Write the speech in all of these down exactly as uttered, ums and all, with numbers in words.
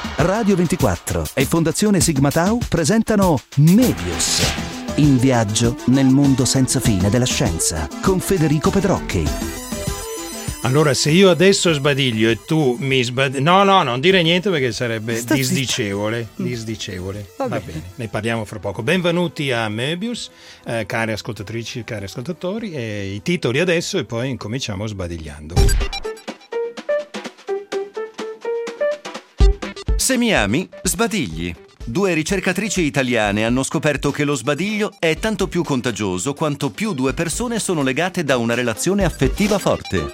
Radio ventiquattro e Fondazione Sigma Tau presentano Mebius, in viaggio nel mondo senza fine della scienza, con Federico Pedrocchi. Allora, se io adesso sbadiglio e tu mi sbadiglio... No, no, non dire niente perché sarebbe Sto disdicevole. Zitta. Disdicevole. Va, Va bene. bene, ne parliamo fra poco. Benvenuti a Mebius, eh, care ascoltatrici, cari ascoltatori. E i titoli adesso e poi incominciamo sbadigliando. Se mi ami, sbadigli. Due ricercatrici italiane hanno scoperto che lo sbadiglio è tanto più contagioso quanto più due persone sono legate da una relazione affettiva forte.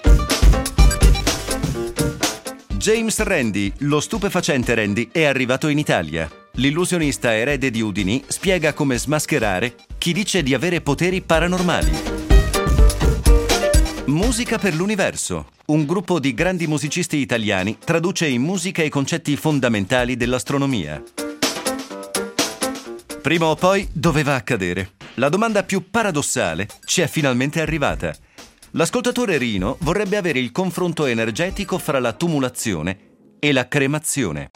James Randi, lo stupefacente Randi, è arrivato in Italia. L'illusionista erede di Udine spiega come smascherare chi dice di avere poteri paranormali. Musica per l'universo. Un gruppo di grandi musicisti italiani traduce in musica i concetti fondamentali dell'astronomia. Prima o poi doveva accadere. La domanda più paradossale ci è finalmente arrivata. L'ascoltatore Rino vorrebbe avere il confronto energetico fra la tumulazione e la cremazione.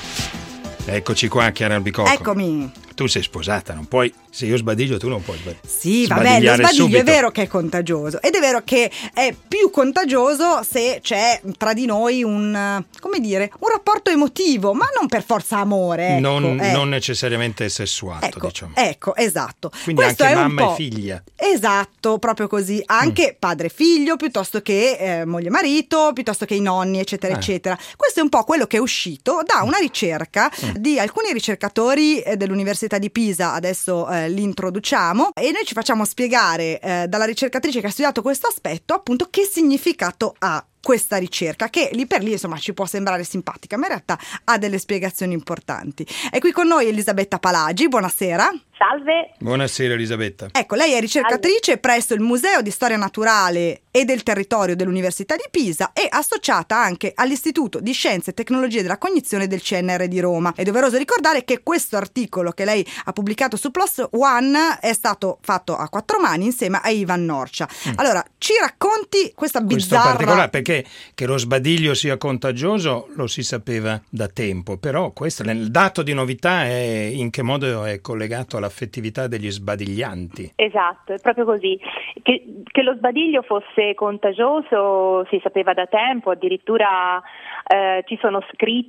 Eccoci qua, Chiara Albicocco. Eccomi. Tu sei sposata, non puoi. Se io sbadiglio, tu non puoi sbadigliare. Sì, vabbè, lo sbadiglio subito. È vero che è contagioso. Ed è vero che è più contagioso se c'è tra di noi un, come dire, un rapporto emotivo, ma non per forza amore. Ecco, non, eh. non necessariamente sessuato, ecco, diciamo. Ecco, esatto. Quindi Questo anche è mamma un po'... e figlia. Esatto, proprio così. Anche mm. padre e figlio, piuttosto che eh, moglie e marito, piuttosto che i nonni, eccetera, eh. eccetera. Questo è un po' quello che è uscito da una ricerca mm. di alcuni ricercatori eh, dell'Università di Pisa. Adesso eh, li introduciamo e noi ci facciamo spiegare eh, dalla ricercatrice che ha studiato questo aspetto, appunto, che significato ha questa ricerca, che lì per lì insomma ci può sembrare simpatica, ma in realtà ha delle spiegazioni importanti. È qui con noi Elisabetta Palagi, buonasera. Salve. Buonasera Elisabetta. Ecco, lei è ricercatrice Salve. presso il Museo di Storia Naturale e del Territorio dell'Università di Pisa e associata anche all'Istituto di Scienze e Tecnologie della Cognizione del C N R di Roma. È doveroso ricordare che questo articolo che lei ha pubblicato su PLOS ONE è stato fatto a quattro mani insieme a Ivan Norcia. Mm. Allora, ci racconti questa bizzarra... Questo particolare, perché che lo sbadiglio sia contagioso lo si sapeva da tempo, però questo, il dato di novità è in che modo è collegato all'affettività degli sbadiglianti. Esatto, è proprio così. Che, che lo sbadiglio fosse contagioso si sapeva da tempo, addirittura eh, ci sono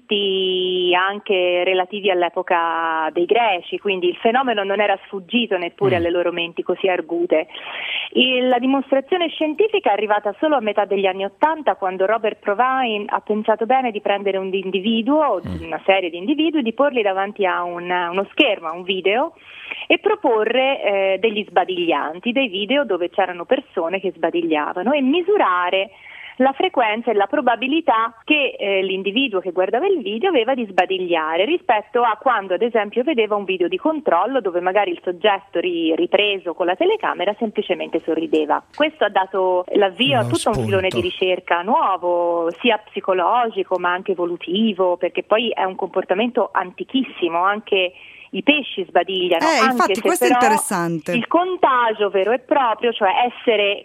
scritti anche relativi all'epoca dei Greci, quindi il fenomeno non era sfuggito neppure mm. alle loro menti così argute. E la dimostrazione scientifica è arrivata solo a metà degli anni Ottanta, quando Robert Provine ha pensato bene di prendere un individuo, mm. una serie di individui, di porli davanti a un, uno schermo, a un video, e proporre eh, degli sbadiglianti, dei video dove c'erano persone che sbadigliavano, e misurare la frequenza e la probabilità che eh, l'individuo che guardava il video aveva di sbadigliare rispetto a quando, ad esempio, vedeva un video di controllo dove magari il soggetto ri- ripreso con la telecamera semplicemente sorrideva. Questo ha dato l'avvio a tutto spunto. un filone di ricerca nuovo, sia psicologico ma anche evolutivo, perché poi è un comportamento antichissimo. Anche i pesci sbadigliano, eh, anche infatti se questo è però interessante. Il contagio vero e proprio, cioè essere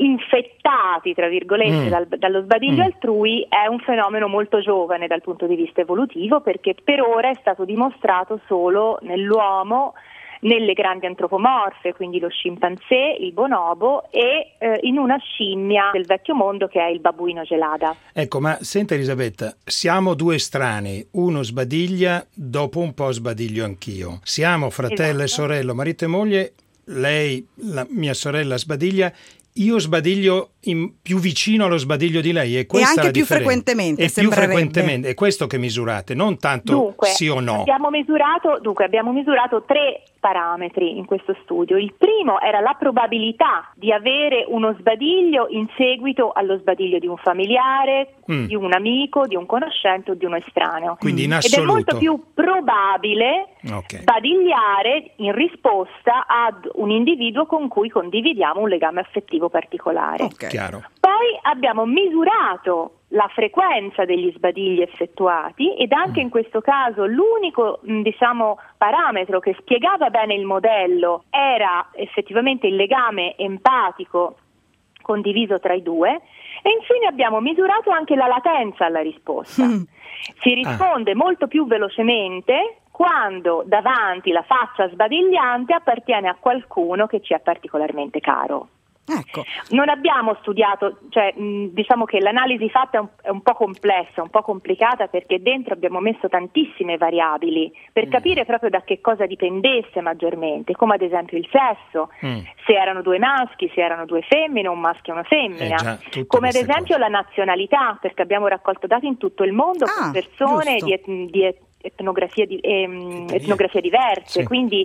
infettati tra virgolette mm. dal, dallo sbadiglio mm. altrui, è un fenomeno molto giovane dal punto di vista evolutivo, perché per ora è stato dimostrato solo nell'uomo, nelle grandi antropomorfe, quindi lo scimpanzé, il bonobo e eh, in una scimmia del vecchio mondo che è il babbuino gelada. Ecco, ma senta Elisabetta, siamo due estranei, uno sbadiglia, dopo un po' sbadiglio anch'io. Siamo fratello esatto. e sorella, marito e moglie, lei, la mia sorella sbadiglia, io sbadiglio in, più vicino allo sbadiglio di lei, e questa e anche è la più differenza. frequentemente e più frequentemente, è questo che misurate, non tanto dunque, sì o no. Abbiamo misurato, dunque abbiamo misurato tre parametri in questo studio. Il primo era la probabilità di avere uno sbadiglio in seguito allo sbadiglio di un familiare, mm. di un amico, di un conoscente o di uno estraneo. Quindi in Ed assoluto. è molto più probabile okay. sbadigliare in risposta ad un individuo con cui condividiamo un legame affettivo particolare. Okay. Chiaro. Poi abbiamo misurato la frequenza degli sbadigli effettuati, ed anche in questo caso l'unico diciamo parametro che spiegava bene il modello era effettivamente il legame empatico condiviso tra i due, E infine abbiamo misurato anche la latenza alla risposta. Mm. Si risponde ah. molto più velocemente quando davanti la faccia sbadigliante appartiene a qualcuno che ci è particolarmente caro. Ecco. Non abbiamo studiato, cioè mh, diciamo che l'analisi fatta è un, è un po' complessa, un po' complicata, perché dentro abbiamo messo tantissime variabili per mm. capire proprio da che cosa dipendesse maggiormente, come ad esempio il sesso, mm. se erano due maschi, se erano due femmine, un maschio e una femmina, eh già, come ad esempio cose. La nazionalità, perché abbiamo raccolto dati in tutto il mondo ah, con persone di, et- di et- etnografie, di- ehm, etnografie diverse, sì. Quindi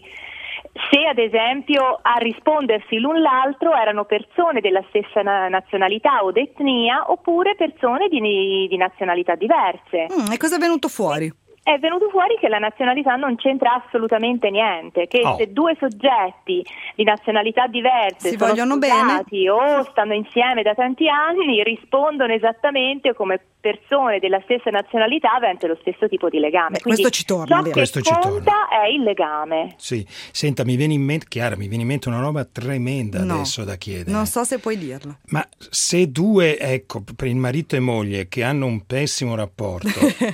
se ad esempio a rispondersi l'un l'altro erano persone della stessa na- nazionalità o d'etnia, oppure persone di, di nazionalità diverse. Mm, e cosa è venuto fuori? È venuto fuori che la nazionalità non c'entra assolutamente niente, che oh. se due soggetti di nazionalità diverse si sono vogliono sposati bene o stanno insieme da tanti anni, rispondono esattamente come persone della stessa nazionalità avente lo stesso tipo di legame. Beh, questo ci torna, ciò che questo conta ci torna. è il legame. Sì, senta, mi viene in mente, Chiara, mi viene in mente una roba tremenda no, adesso da chiedere. Non so se puoi dirlo. Ma se due, ecco, per il marito e moglie che hanno un pessimo rapporto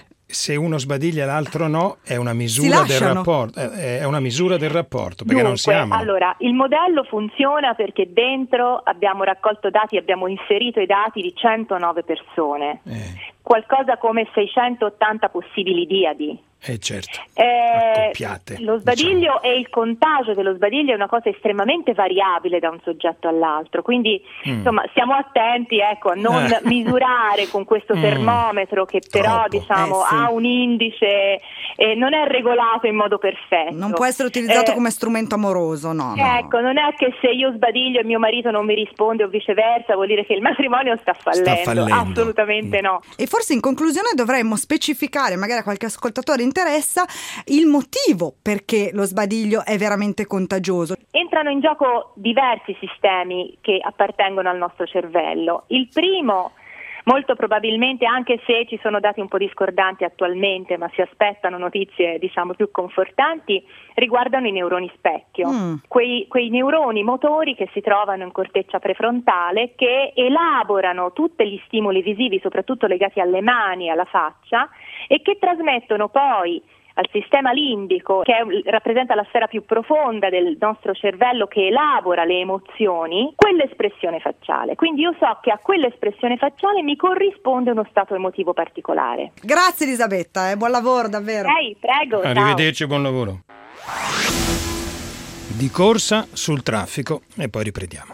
se uno sbadiglia e l'altro no, è una misura del rapporto, è una misura del rapporto, perché Dunque, non si amano. Allora, il modello funziona perché dentro abbiamo raccolto dati, abbiamo inserito i dati di centonove persone, eh. qualcosa come seicentottanta possibili diadi. Eh certo, eh, lo sbadiglio diciamo. E il contagio dello sbadiglio è una cosa estremamente variabile da un soggetto all'altro, quindi mm. insomma stiamo attenti ecco, a non eh. misurare con questo mm. termometro che però Troppo. diciamo eh, sì. ha un indice e non è regolato in modo perfetto. Non può essere utilizzato eh, come strumento amoroso, no, no. Ecco, non è che se io sbadiglio e mio marito non mi risponde o viceversa vuol dire che il matrimonio sta fallendo, sta fallendo. Assolutamente mm. no. E forse in conclusione dovremmo specificare, magari a qualche ascoltatore interessa, il motivo perché lo sbadiglio è veramente contagioso. Entrano in gioco diversi sistemi che appartengono al nostro cervello. Il primo, molto probabilmente, anche se ci sono dati un po' discordanti attualmente, ma si aspettano notizie diciamo più confortanti, riguardano i neuroni specchio, mm. quei, quei neuroni motori che si trovano in corteccia prefrontale, che elaborano tutti gli stimoli visivi, soprattutto legati alle mani e alla faccia, e che trasmettono poi al sistema limbico, che è, rappresenta la sfera più profonda del nostro cervello che elabora le emozioni, quell'espressione facciale. Quindi io so che a quell'espressione facciale mi corrisponde uno stato emotivo particolare. Grazie Elisabetta, eh, buon lavoro davvero. Ehi, prego. Arrivederci, ciao. Buon lavoro. Di corsa sul traffico e poi riprendiamo.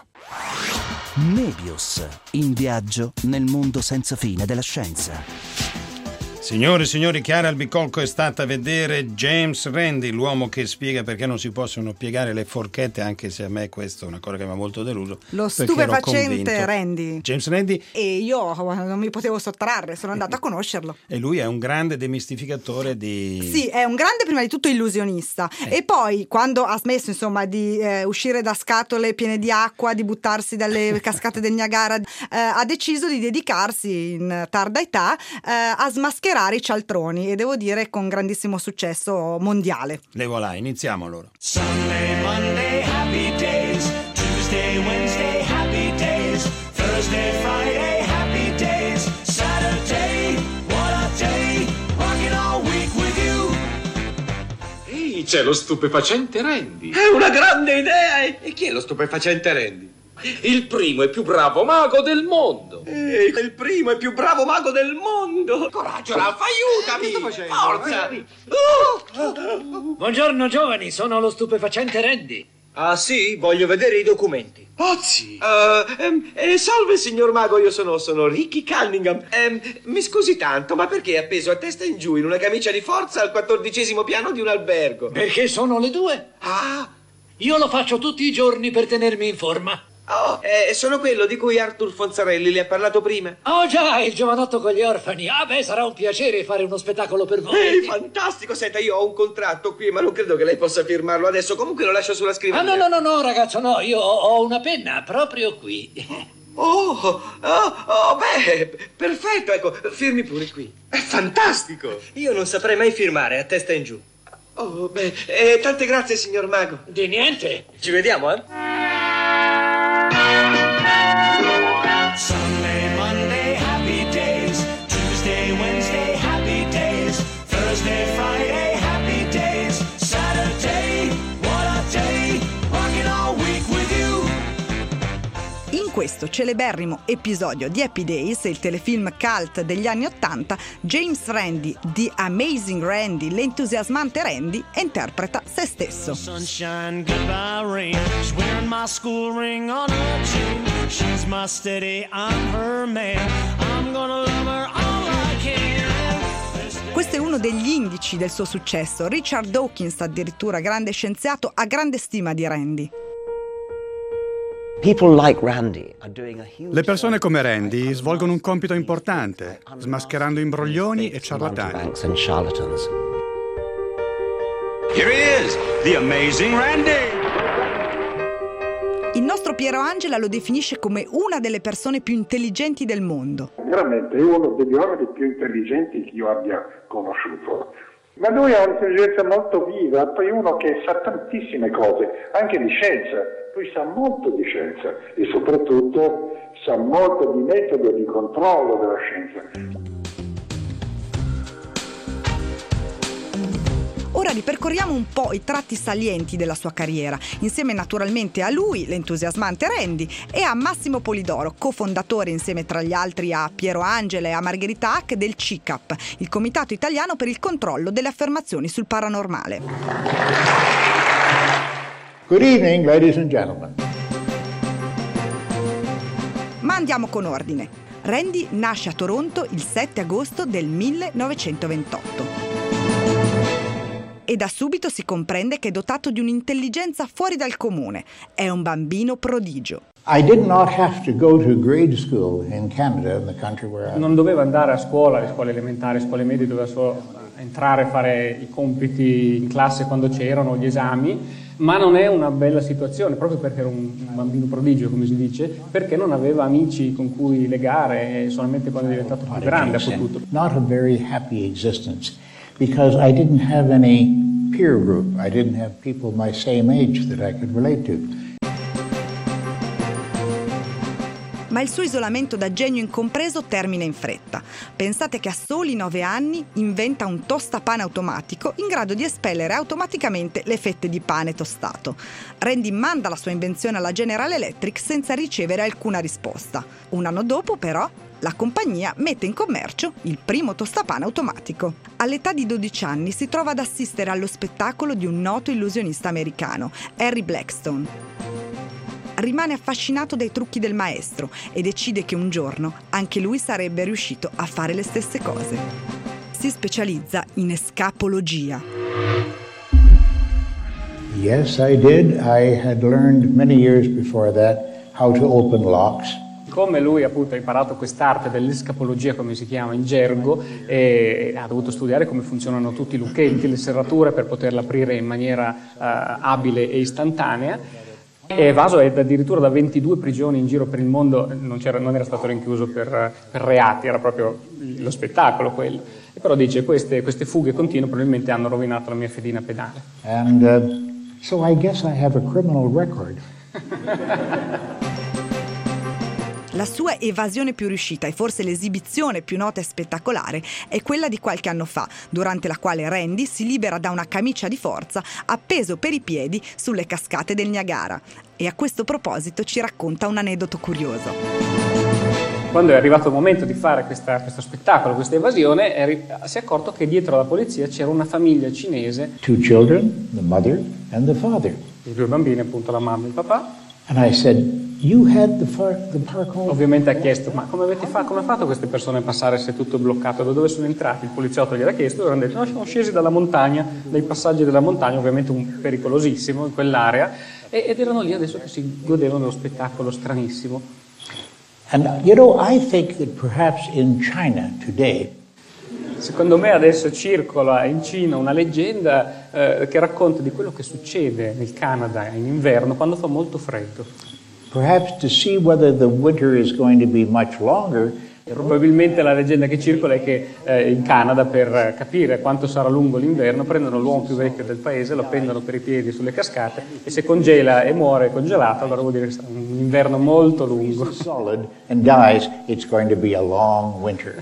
Mebius, in viaggio nel mondo senza fine della scienza. Signore e signori, Chiara Albicolco è stata a vedere James Randi, l'uomo che spiega perché non si possono piegare le forchette, anche se a me questo è una cosa che mi ha molto deluso. Lo stupefacente Randi. James Randi. E io non mi potevo sottrarre, sono andata a conoscerlo. E lui è un grande demistificatore di... Sì, è un grande prima di tutto illusionista. Eh. E poi quando ha smesso insomma di eh, uscire da scatole piene di acqua, di buttarsi dalle cascate del Niagara, eh, ha deciso di dedicarsi in tarda età eh, a smascherare i cialtroni, e devo dire con grandissimo successo mondiale. Le voilà, iniziamo allora. Sunday, Monday, happy days. Tuesday, Wednesday, happy days. Thursday, Friday, happy days. Saturday, what a day. Rocking all week with you. Ehi, c'è lo stupefacente Randy. È una grande idea! E chi è lo stupefacente Randy? Il primo e più bravo mago del mondo. Ehi, il primo e più bravo mago del mondo. Coraggio, Ralph, aiutami. Che sto facendo? Forza. Uh. Buongiorno giovani, sono lo stupefacente Randy. Ah sì? Voglio vedere i documenti. Pazzi. Uh, um, eh, salve signor mago, io sono, sono Ricky Cunningham. Um, mi scusi tanto, ma perché è appeso a testa in giù in una camicia di forza al quattordicesimo piano di un albergo? Perché sono le due. Ah. Io lo faccio tutti i giorni per tenermi in forma. Oh, eh, sono quello di cui Arthur Fonzarelli le ha parlato prima. Oh già, il giovanotto con gli orfani. Ah beh, sarà un piacere fare uno spettacolo per voi. Ehi, fantastico. Senta, io ho un contratto qui, ma non credo che lei possa firmarlo adesso. Comunque lo lascio sulla scrivania. Ah no, no, no, no, ragazzo, no. Io ho una penna proprio qui. Oh, oh, oh, beh, perfetto. Ecco, firmi pure qui. È fantastico. Io non saprei mai firmare a testa in giù. Oh, beh, eh, tante grazie, signor mago. Di niente. Ci vediamo, eh? Sunday, Monday. questo celeberrimo episodio di Happy Days, il telefilm cult degli anni Ottanta, James Randi, The Amazing Randi, l'entusiasmante Randy, interpreta se stesso. Sunshine, goodbye rain. She's wearing my school ring on her chain. She's my steady, I'm her man. I'm gonna love her all I can. Questo è uno degli indici del suo successo. Richard Dawkins, addirittura grande scienziato, ha grande stima di Randy. Le persone come Randy svolgono un compito importante, smascherando imbroglioni e ciarlatani. Here he is, the amazing Randy! Il nostro Piero Angela lo definisce come una delle persone più intelligenti del mondo. Veramente è uno degli uomini più intelligenti che io abbia conosciuto. Ma lui ha un'intelligenza molto viva, poi uno che sa tantissime cose, anche di scienza. Lui sa molto di scienza e soprattutto sa molto di metodo di controllo della scienza. Ora ripercorriamo un po' i tratti salienti della sua carriera, insieme naturalmente a lui, l'entusiasmante Randy, e a Massimo Polidoro, cofondatore insieme tra gli altri a Piero Angela e a Margherita Hack del C I C A P, il Comitato Italiano per il Controllo delle Affermazioni sul Paranormale. Good evening, ladies and gentlemen. Ma andiamo con ordine. Randy nasce a Toronto il sette agosto del millenovecentoventotto. E da subito si comprende che è dotato di un'intelligenza fuori dal comune. È un bambino prodigio. I did not have to go to grade school in Canada, in the country where I... Non doveva andare a scuola, alle scuole elementari, scuole medie, doveva solo entrare a fare i compiti in classe quando c'erano gli esami, ma non è una bella situazione, proprio perché era un bambino prodigio, come si dice, perché non aveva amici con cui legare e solamente quando è diventato più grande ha potuto. Not a very happy existence, because I didn't have any peer group. I didn't have people my same age that I could relate to. Ma il suo isolamento da genio incompreso termina in fretta. Pensate che a soli nove anni inventa un tostapane automatico in grado di espellere automaticamente le fette di pane tostato. Randy manda la sua invenzione alla General Electric senza ricevere alcuna risposta. Un anno dopo, però, la compagnia mette in commercio il primo tostapane automatico. All'età di dodici anni si trova ad assistere allo spettacolo di un noto illusionista americano, Harry Blackstone. Rimane affascinato dai trucchi del maestro e decide che un giorno anche lui sarebbe riuscito a fare le stesse cose. Si specializza in escapologia. Yes, I did. I had learned many years before that how to open locks. Come lui appunto ha imparato quest'arte dell'escapologia, come si chiama in gergo, e ha dovuto studiare come funzionano tutti i lucchetti, le serrature per poterla aprire in maniera uh, abile e istantanea. È evaso addirittura da ventidue prigioni in giro per il mondo, non, c'era, non era stato rinchiuso per, per reati, era proprio lo spettacolo quello. E però dice queste, queste fughe continue probabilmente hanno rovinato la mia fedina pedale. And uh, so I guess I have a criminal record. La sua evasione più riuscita e forse l'esibizione più nota e spettacolare è quella di qualche anno fa, durante la quale Randy si libera da una camicia di forza appeso per i piedi sulle cascate del Niagara. E a questo proposito ci racconta un aneddoto curioso. Quando è arrivato il momento di fare questa, questo spettacolo, questa evasione, è, si è accorto che dietro la polizia c'era una famiglia cinese. Two children, the mother and the father. I due bambini, appunto la mamma e il papà. And I said, you had the, far, the park home? Ovviamente ha chiesto, ma come avete fatto, come ha fatto queste persone a passare se tutto è bloccato? Da dove sono entrati? Il poliziotto gliel'ha chiesto, loro hanno detto, no, siamo scesi dalla montagna, dai passaggi della montagna, ovviamente un pericolosissimo in quell'area, e, ed erano lì adesso che si godevano dello spettacolo stranissimo. And you know, I think that perhaps in China today, secondo me adesso circola in Cina una leggenda eh, che racconta di quello che succede nel Canada in inverno quando fa molto freddo. Perhaps to see whether the winter is going to be much longer. E probabilmente la leggenda che circola è che eh, in Canada, per capire quanto sarà lungo l'inverno, prendono l'uomo più vecchio del paese, lo appendono per i piedi sulle cascate e se congela e muore congelato, allora vuol dire che sarà un inverno molto lungo. Solid and dies, it's going to be a long winter.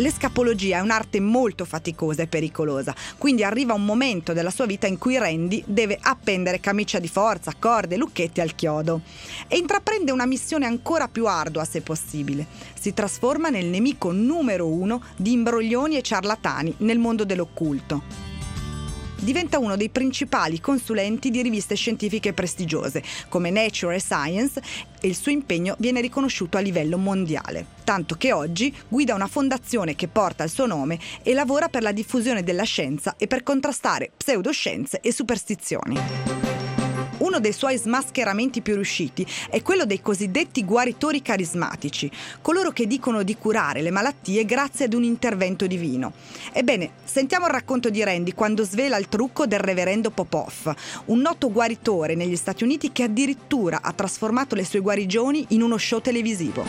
L'escapologia è un'arte molto faticosa e pericolosa, quindi arriva un momento della sua vita in cui Randy deve appendere camicia di forza, corde, lucchetti al chiodo e intraprende una missione ancora più ardua se possibile. Si trasforma nel nemico numero uno di imbroglioni e ciarlatani nel mondo dell'occulto. Diventa uno dei principali consulenti di riviste scientifiche prestigiose come Nature e Science e il suo impegno viene riconosciuto a livello mondiale, tanto che oggi guida una fondazione che porta il suo nome e lavora per la diffusione della scienza e per contrastare pseudoscienze e superstizioni. Uno dei suoi smascheramenti più riusciti è quello dei cosiddetti guaritori carismatici, coloro che dicono di curare le malattie grazie ad un intervento divino. Ebbene, sentiamo il racconto di Randy quando svela il trucco del reverendo Popoff, un noto guaritore negli Stati Uniti che addirittura ha trasformato le sue guarigioni in uno show televisivo.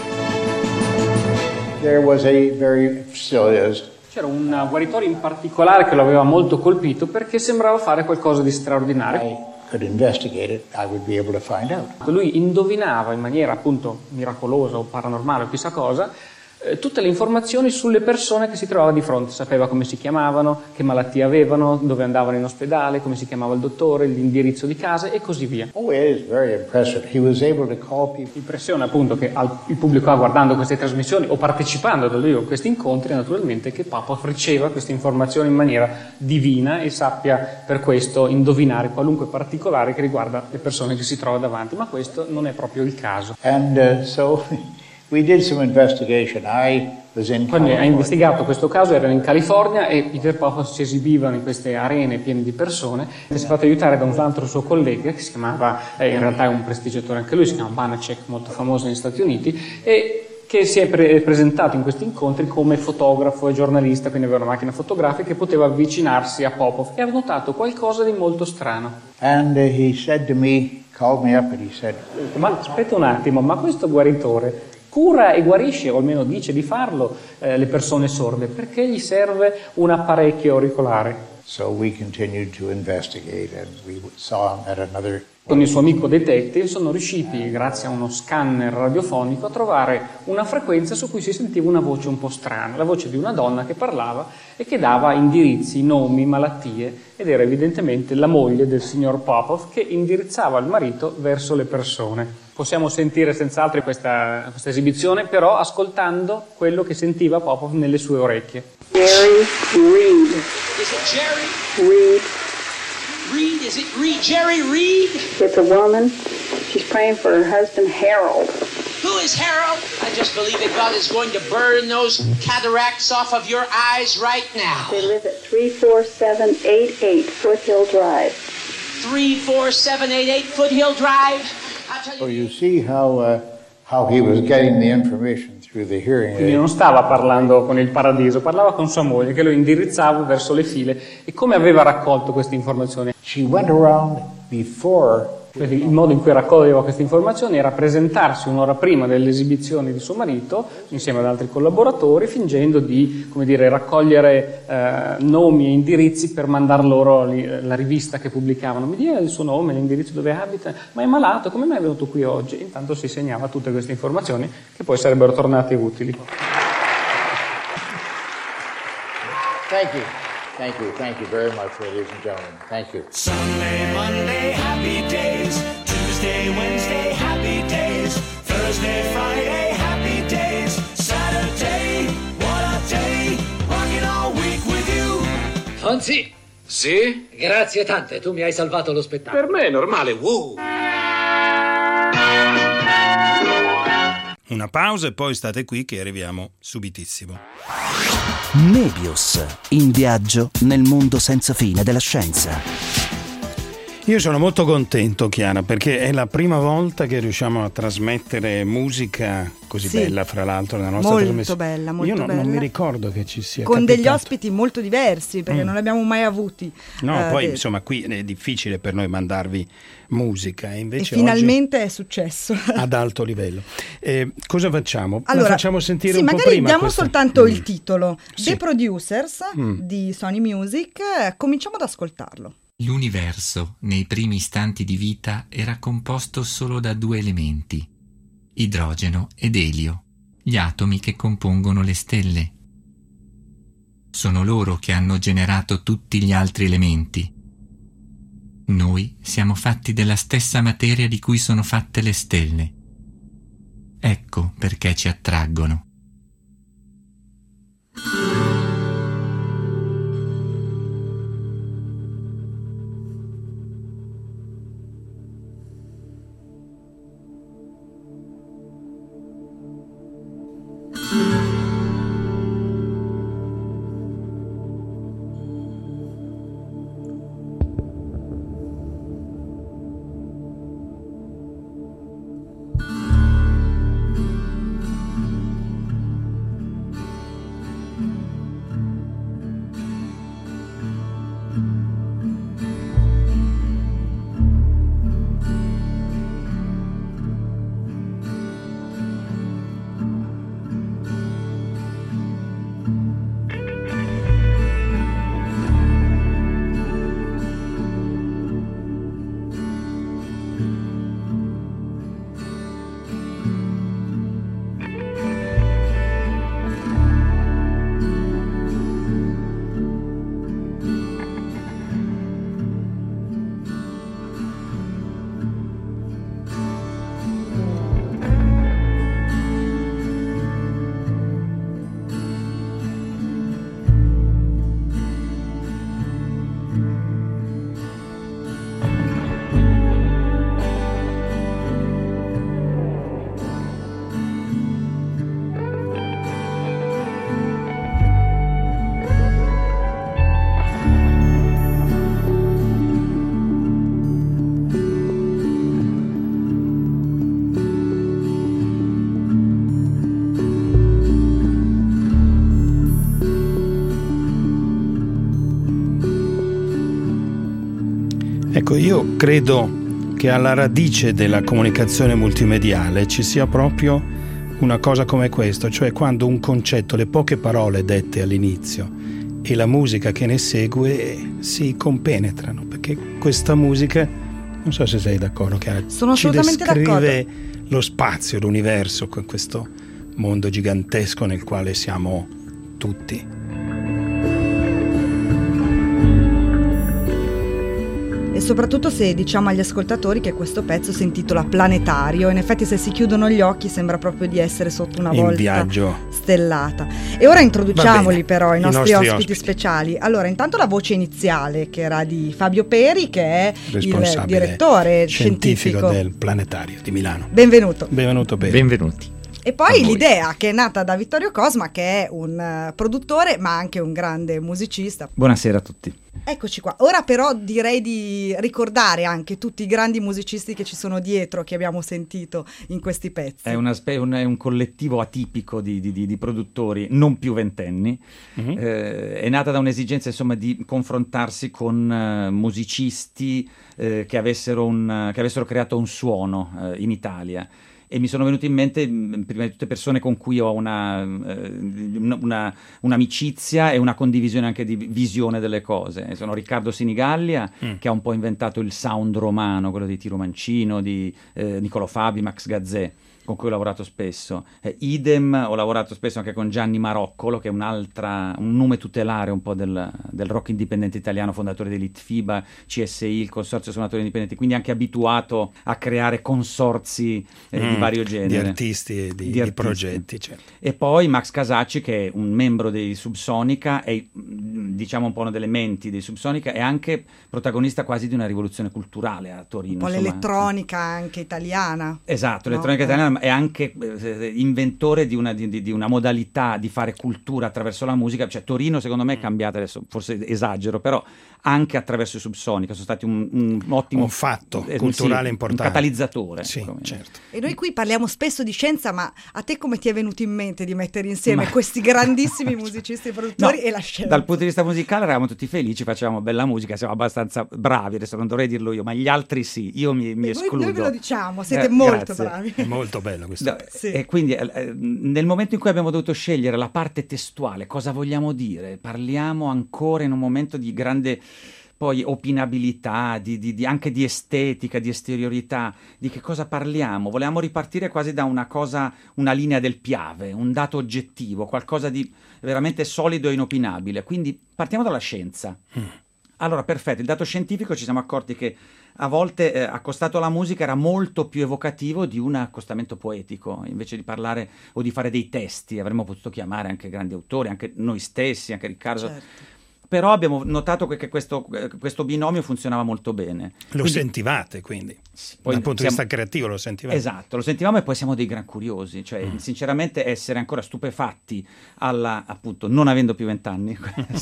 There was a very, still is, C'era un guaritore in particolare che lo aveva molto colpito perché sembrava fare qualcosa di straordinario. investigate it, I would be able to find out. Lui indovinava in maniera appunto miracolosa o paranormale o chissà cosa eh, tutte le informazioni sulle persone che si trovava di fronte, sapeva come si chiamavano, che malattie avevano, dove andavano in ospedale, come si chiamava il dottore, l'indirizzo di casa e così via. Oh, it is very impressive. He was able to call people. L'impressione appunto che al, il pubblico ha guardando queste trasmissioni o partecipando da lui a questi incontri naturalmente che Popoff riceva queste informazioni in maniera divina e sappia per questo indovinare qualunque particolare che riguarda le persone che si trova davanti, ma questo non è proprio il caso. And uh, so we did some investigation. I was in Quando ha investigato questo caso, erano in California e Peter Popoff si esibivano in queste arene piene di persone e si è fatto aiutare da un altro suo collega che si chiamava, eh, in realtà è un prestigiatore anche lui, si chiama Banachek, molto famoso negli Stati Uniti, e che si è pre- presentato in questi incontri come fotografo e giornalista, quindi aveva una macchina fotografica e poteva avvicinarsi a Popoff e ha notato qualcosa di molto strano. And uh, he said to me, called me up and he said, ma aspetta un attimo, ma questo guaritore cura e guarisce, o almeno dice di farlo, eh, le persone sorde, perché gli serve un apparecchio auricolare? So we continued to investigate and we saw him at another. Con il suo amico detective sono riusciti, grazie a uno scanner radiofonico, a trovare una frequenza su cui si sentiva una voce un po' strana, la voce di una donna che parlava e che dava indirizzi, nomi, malattie, ed era evidentemente la moglie del signor Popoff che indirizzava il marito verso le persone. Possiamo sentire senz'altro questa, questa esibizione, però ascoltando quello che sentiva Popoff nelle sue orecchie. Jerry Reed. Is it Jerry? Reed. Reed? Is it Reed? Jerry Reed? It's a woman. She's praying for her husband, Harold. Who is Harold? I just believe that God is going to burn those cataracts off of your eyes right now. They live at three four seven eight eight Foothill Drive. three four seven eight eight Foothill Drive? So you see how uh, how he was getting the information through the hearing aid. Quindi non stava parlando con il paradiso, parlava con sua moglie che lo indirizzava verso le file. E come aveva raccolto queste informazioni? She went around before. Il modo in cui raccoglieva queste informazioni era presentarsi un'ora prima delle esibizioni di suo marito insieme ad altri collaboratori, fingendo di, come dire, raccogliere eh, nomi e indirizzi per mandar loro li, la rivista che pubblicavano. Mi dia il suo nome, l'indirizzo dove abita, ma è malato, come mai è venuto qui oggi? Intanto si segnava tutte queste informazioni che poi sarebbero tornate utili. Thank you. Thank you, thank you very much, ladies and gentlemen. Thank you. Sunday, Monday, happy days. Tuesday, Wednesday, happy days. Thursday, Friday, happy days. Saturday, what a day. Working all week with you. Fonzi? Sì? Grazie tante, tu mi hai salvato lo spettacolo. Per me è normale, wow. Una pausa e poi state qui che arriviamo subitissimo. Mebius, in viaggio nel mondo senza fine della scienza. Io sono molto contento, Chiara, perché è la prima volta che riusciamo a trasmettere musica così sì. bella, fra l'altro, nella nostra molto trasmissione. bella, molto Io no, bella. non mi ricordo che ci sia con capitato. degli ospiti molto diversi, perché mm. non li abbiamo mai avuti. No, eh, poi de- insomma qui è difficile per noi mandarvi musica e invece e finalmente oggi è successo ad alto livello. Eh, cosa facciamo? Allora, La facciamo sentire sì, un po' magari prima diamo questa... soltanto mm. il titolo sì. The Producers mm. di Sony Music. Cominciamo ad ascoltarlo. L'universo, nei primi istanti di vita, era composto solo da due elementi, idrogeno ed elio, gli atomi che compongono le stelle. Sono loro che hanno generato tutti gli altri elementi. Noi siamo fatti della stessa materia di cui sono fatte le stelle. Ecco perché ci attraggono. Ecco, io credo che alla radice della comunicazione multimediale ci sia proprio una cosa come questo, cioè quando un concetto, le poche parole dette all'inizio e la musica che ne segue si compenetrano, perché questa musica, non so se sei d'accordo, Chiara, sono ci assolutamente descrive d'accordo. Lo spazio, l'universo, con questo mondo gigantesco nel quale siamo tutti. E soprattutto se diciamo agli ascoltatori che questo pezzo si intitola Planetario, in effetti se si chiudono gli occhi sembra proprio di essere sotto una In volta viaggio stellata. E ora introduciamoli però i nostri, I nostri ospiti, ospiti speciali. Allora, intanto la voce iniziale che era di Fabio Peri, che è responsabile il direttore scientifico, scientifico del Planetario di Milano. Benvenuto. Benvenuto Peri. Benvenuti. E poi l'idea che è nata da Vittorio Cosma, che è un uh, produttore ma anche un grande musicista. Buonasera a tutti. Eccoci qua. Ora però direi di ricordare anche tutti i grandi musicisti che ci sono dietro, che abbiamo sentito in questi pezzi. È, una spe- un, è un collettivo atipico di, di, di, di produttori non più ventenni. Mm-hmm. Eh, è nata da un'esigenza, insomma, di confrontarsi con uh, musicisti uh, che, avessero un, che avessero creato un suono uh, in Italia. E mi sono venute in mente prima di tutte persone con cui ho una, una, un'amicizia e una condivisione anche di visione delle cose. Sono Riccardo Sinigallia, mm. che ha un po' inventato il sound romano, quello di Tiro Mancino, di eh, Niccolò Fabi, Max Gazzè, con cui ho lavorato spesso. Eh, idem, ho lavorato spesso anche con Gianni Maroccolo, che è un'altra, un nome tutelare un po' del, del rock indipendente italiano, fondatore dell'Itfiba, C S I, il Consorzio Suonatori Indipendenti, quindi anche abituato a creare consorzi eh, mm, di vario genere. Di artisti e di, di, di artisti. progetti, certo. E poi Max Casacci, che è un membro dei Subsonica, è diciamo un po' uno delle menti dei Subsonica, è anche protagonista quasi di una rivoluzione culturale a Torino. Un po' insomma. L'elettronica anche italiana. Esatto, no? l'elettronica italiana. È anche eh, inventore di una, di, di una modalità di fare cultura attraverso la musica. Cioè Torino secondo me è cambiata, adesso forse esagero, però anche attraverso i Subsonica sono stati un, un ottimo un fatto eh, culturale sì, importante, un catalizzatore. Sì, certo. E noi qui parliamo spesso di scienza, ma a te come ti è venuto in mente di mettere insieme ma... questi grandissimi musicisti e produttori no, e la scienza? Dal punto di vista musicale eravamo tutti felici, facevamo bella musica, siamo abbastanza bravi, adesso non dovrei dirlo io, ma gli altri sì, io mi, mi escludo. Noi, noi ve lo diciamo, siete eh, molto grazie. bravi. È molto bello questo. No, sì. E quindi eh, nel momento in cui abbiamo dovuto scegliere la parte testuale, cosa vogliamo dire? Parliamo ancora in un momento di grande poi opinabilità, di, di, di anche di estetica, di esteriorità, di che cosa parliamo. Volevamo ripartire quasi da una cosa, una linea del Piave, un dato oggettivo, qualcosa di veramente solido e inopinabile. Quindi partiamo dalla scienza. Mm. Allora, perfetto, il dato scientifico ci siamo accorti che a volte eh, accostato alla musica era molto più evocativo di un accostamento poetico. Invece di parlare o di fare dei testi, avremmo potuto chiamare anche grandi autori, anche noi stessi, anche Riccardo. Certo. Però abbiamo notato che, che questo, questo binomio funzionava molto bene. Lo quindi, sentivate, quindi? Sì, dal punto siamo, di vista creativo lo sentivate? Esatto, lo sentivamo e poi siamo dei gran curiosi. Cioè, mm. sinceramente, essere ancora stupefatti alla, appunto, non avendo più vent'anni,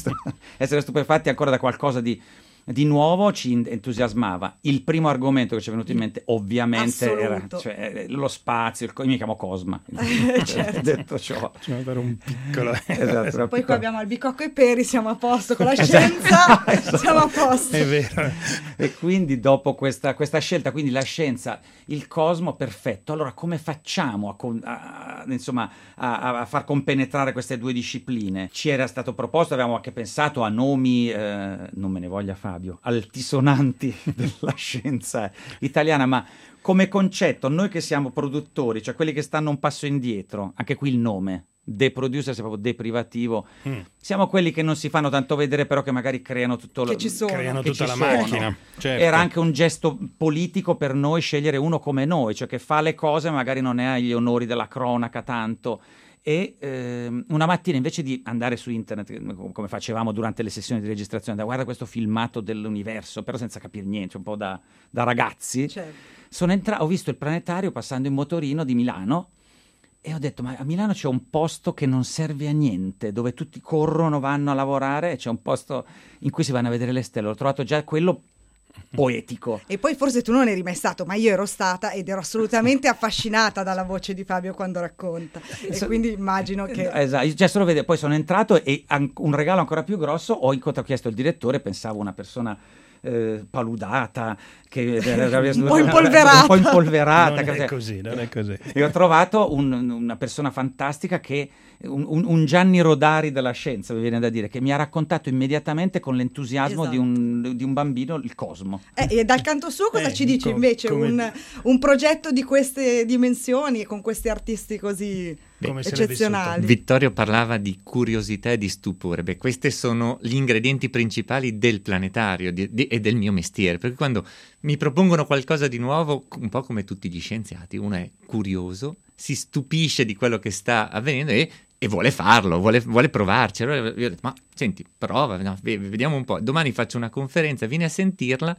essere stupefatti ancora da qualcosa di... di nuovo ci entusiasmava. Il primo argomento che ci è venuto in mente ovviamente Assoluto. era cioè, lo spazio, il, io mi chiamo Cosma, certo. detto ciò. Cioè, per un piccolo... esatto, poi piccolo. Qua abbiamo Albicocco e Peri, siamo a posto con la scienza, esatto. siamo a posto. È vero. E quindi dopo questa, questa scelta, quindi la scienza, il cosmo, perfetto. Allora come facciamo a, a, a, insomma, a, a far compenetrare queste due discipline? Ci era stato proposto, avevamo anche pensato a nomi, eh, non me ne voglia Fabio, altisonanti della scienza italiana, ma come concetto, noi che siamo produttori, cioè quelli che stanno un passo indietro, anche qui il nome, de-producer, è proprio deprivativo, mm. siamo quelli che non si fanno tanto vedere, però che magari creano tutto che lo, ci sono. creano che tutta ci la sono. macchina. Certo. Era anche un gesto politico per noi scegliere uno come noi, cioè che fa le cose, magari non è agli onori della cronaca tanto. E ehm, una mattina, invece di andare su internet come facevamo durante le sessioni di registrazione, da guarda questo filmato dell'universo, però senza capire niente, un po' da, da ragazzi, certo. sono entrato, ho visto il planetario passando in motorino di Milano e ho detto, ma a Milano c'è un posto che non serve a niente, dove tutti corrono, vanno a lavorare, e c'è un posto in cui si vanno a vedere le stelle. Ho trovato già quello poetico. E poi forse tu non eri mai stato, ma io ero stata ed ero assolutamente affascinata dalla voce di Fabio quando racconta, e so, quindi immagino che esatto, cioè solo vedere, poi sono entrato e an- un regalo ancora più grosso, ho incontrato, ho chiesto il direttore, pensavo una persona eh, paludata, che un po' impolverata, un po' impolverata. Non è così, non è così. E ho trovato un, una persona fantastica, che un, un, un Gianni Rodari della scienza, mi viene da dire, che mi ha raccontato immediatamente con l'entusiasmo esatto. di, un, di un bambino il cosmo. Eh, e dal canto suo cosa eh, ci dice com- invece come... un, un progetto di queste dimensioni, con questi artisti così Beh, eccezionali? Vittorio parlava di curiosità e di stupore. Beh, questi sono gli ingredienti principali del planetario di, di, e del mio mestiere, perché quando mi propongono qualcosa di nuovo, un po' come tutti gli scienziati, uno è curioso, si stupisce di quello che sta avvenendo e, e vuole farlo, vuole, vuole provarci. Allora io ho detto, ma senti, prova, no, vediamo un po', domani faccio una conferenza, vieni a sentirla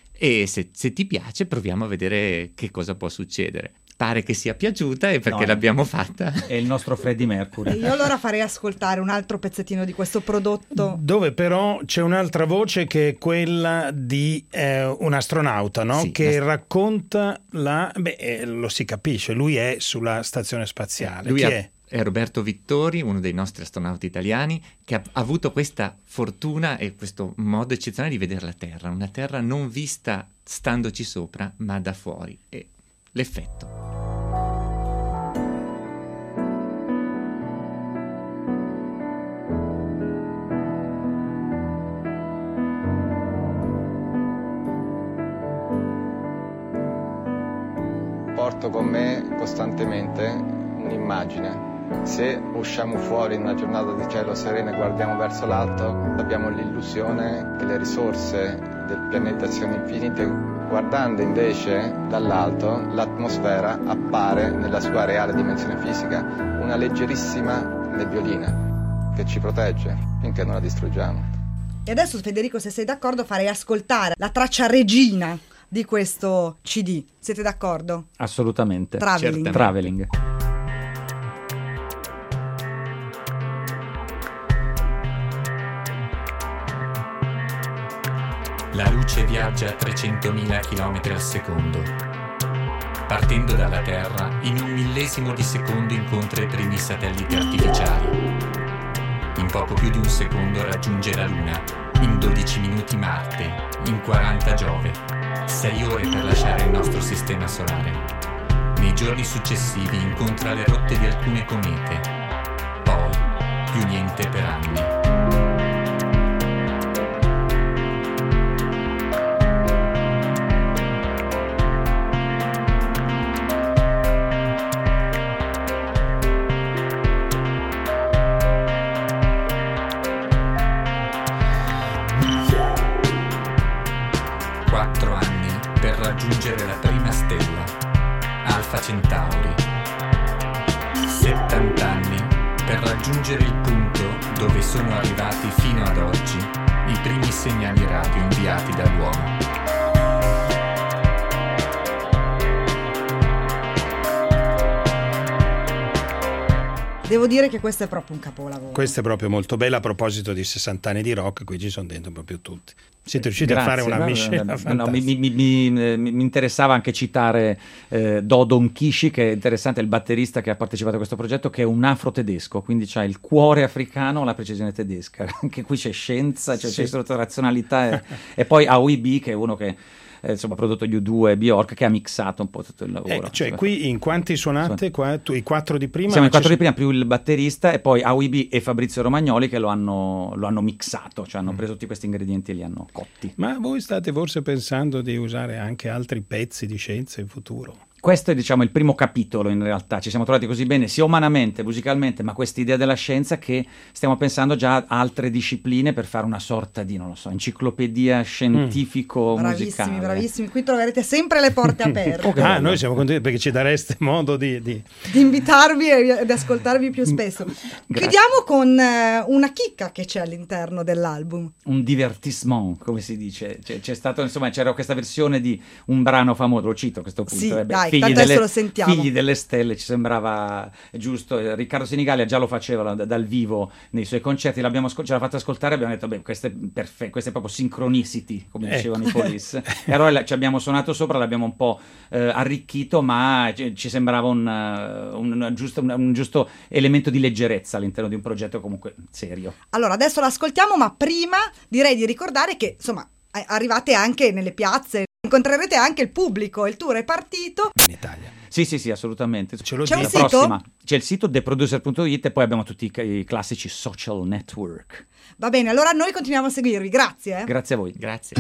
e se, se ti piace proviamo a vedere che cosa può succedere. Pare che sia piaciuta e perché no, l'abbiamo fatta. È il nostro Freddie Mercury. E io allora farei ascoltare un altro pezzettino di questo prodotto. Dove però c'è un'altra voce, che è quella di eh, un astronauta, no? Sì, che la... racconta la... Beh, eh, lo si capisce, lui è sulla stazione spaziale. Lui Chi ha... è? È Roberto Vittori, uno dei nostri astronauti italiani, che ha avuto questa fortuna e questo modo eccezionale di vedere la Terra, una Terra non vista standoci sopra, ma da fuori. E l'effetto. Porto con me costantemente un'immagine. Se usciamo fuori in una giornata di cielo sereno e guardiamo verso l'alto, abbiamo l'illusione che le risorse del pianeta siano infinite. Guardando invece dall'alto, l'atmosfera appare nella sua reale dimensione fisica una leggerissima nebbiolina che ci protegge finché non la distruggiamo. E adesso, Federico, se sei d'accordo, farei ascoltare la traccia regina di questo C D. Siete d'accordo? Assolutamente. Traveling. Traveling. La luce viaggia a trecentomila chilometri al secondo. Partendo dalla Terra, in un millesimo di secondo incontra i primi satelliti artificiali. In poco più di un secondo raggiunge la Luna, in dodici minuti Marte, in quaranta Giove, sei ore per lasciare il nostro sistema solare. Nei giorni successivi incontra le rotte di alcune comete. Poi, più niente per anni. Centauri. settanta anni per raggiungere il punto dove sono arrivati fino ad oggi i primi segnali radio inviati dall'uomo. Devo dire che questo è proprio un capolavoro. Questo è proprio molto bello. A proposito di sessanta anni di rock, qui ci sono dentro proprio tutti. Siete riusciti Grazie, a fare una no, miscela no, no, fantastica. no, mi, mi, mi, mi, mi interessava anche citare eh, Dodon Kishi, che è interessante, è il batterista che ha partecipato a questo progetto, che è un afro-tedesco, quindi c'ha il cuore africano, la precisione tedesca. Anche qui c'è scienza, c'è, Sì. c'è razionalità. E, e poi Howie B, che è uno che eh, insomma, ha prodotto gli U due e Bjork, che ha mixato un po' tutto il lavoro. Eh, cioè, qui in quanti suonate? Qua, tu, i quattro di prima? Siamo i quattro ci di prima più il batterista, e poi Howie B e Fabrizio Romagnoli che lo hanno, lo hanno mixato, cioè hanno preso tutti questi ingredienti e li hanno cotti. Ma voi state forse pensando di usare anche altri pezzi di scienza in futuro? Questo è, diciamo, il primo capitolo. In realtà ci siamo trovati così bene sia umanamente, musicalmente, ma questa idea della scienza, che stiamo pensando già a altre discipline per fare una sorta di, non lo so, enciclopedia scientifico-musicale. Bravissimi, bravissimi. Qui troverete sempre le porte aperte. Ah, noi siamo contenti perché ci dareste modo di... di... di invitarvi e di ascoltarvi più spesso. Chiudiamo con eh, una chicca che c'è all'interno dell'album. Un divertissement, come si dice. C'è, c'è stato, insomma, c'era questa versione di un brano famoso, lo cito a questo punto. Sì, eh, beh, dai, figli tanto delle, adesso lo sentiamo. Figli delle stelle, ci sembrava giusto. Riccardo Senigallia già lo faceva da- dal vivo nei suoi concerti, l'abbiamo ascol- ce l'ha fatto ascoltare e abbiamo detto, beh, questo è perfetto, questo è proprio synchronicity, come Eh. dicevano i Police. E allora la- ci abbiamo suonato sopra, l'abbiamo un po' eh, arricchito, ma ci, ci sembrava un, uh, un, un giusto, un, un giusto elemento di leggerezza all'interno di un progetto comunque serio. Allora, adesso l'ascoltiamo, ma prima direi di ricordare che, insomma, eh, arrivate anche nelle piazze, incontrerete anche il pubblico, il tour è partito. In Italia. Sì, sì, sì, assolutamente. Ce lo C'è un La sito? prossima. C'è il sito the producer punto it e poi abbiamo tutti i, i classici social network. Va bene, allora noi continuiamo a seguirvi, grazie. Eh. Grazie a voi. Grazie.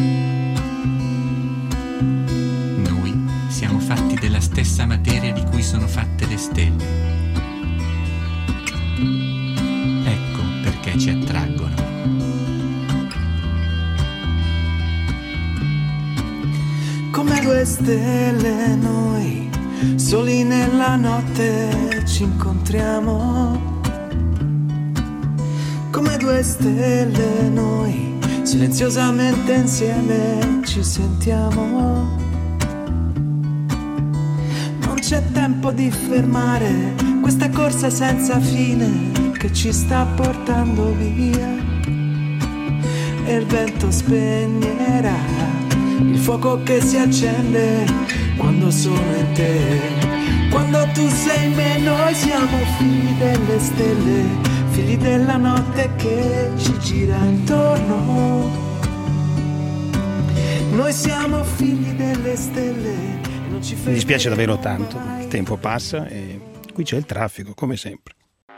Noi siamo fatti della stessa materia di cui sono fatte le stelle. Ecco perché ci attraggono. Come due stelle noi, soli nella notte ci incontriamo. Come due stelle noi, silenziosamente insieme ci sentiamo. Non c'è tempo di fermare questa corsa senza fine che ci sta portando via. E il vento spegnerà il fuoco che si accende quando sono in te. Quando tu sei in me, noi siamo figli delle stelle, figli della notte che ci gira intorno. Noi siamo figli delle stelle e non ci Mi dispiace davvero tanto, il tempo passa e qui c'è il traffico, come sempre.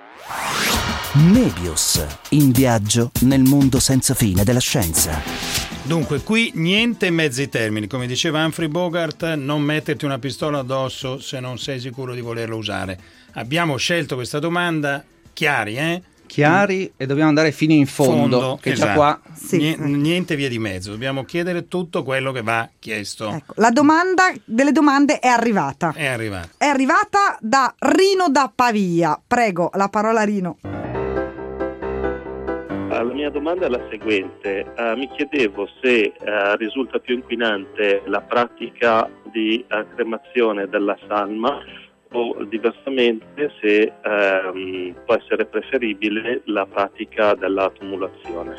Mebius, in viaggio nel mondo senza fine della scienza. Dunque, qui niente mezzi termini, come diceva Humphrey Bogart, non metterti una pistola addosso se non sei sicuro di volerla usare. Abbiamo scelto questa domanda, chiari, eh? Chiari e dobbiamo andare fino in fondo, Fondo, che esatto. già qua... Sì. Nie- niente via di mezzo, dobbiamo chiedere tutto quello che va chiesto. Ecco, la domanda delle domande è arrivata. È arrivato. È arrivata da Rino da Pavia. Prego, la parola a Rino. La mia domanda è la seguente, uh, mi chiedevo se uh, risulta più inquinante la pratica di uh, cremazione della salma o diversamente se um, può essere preferibile la pratica della tumulazione.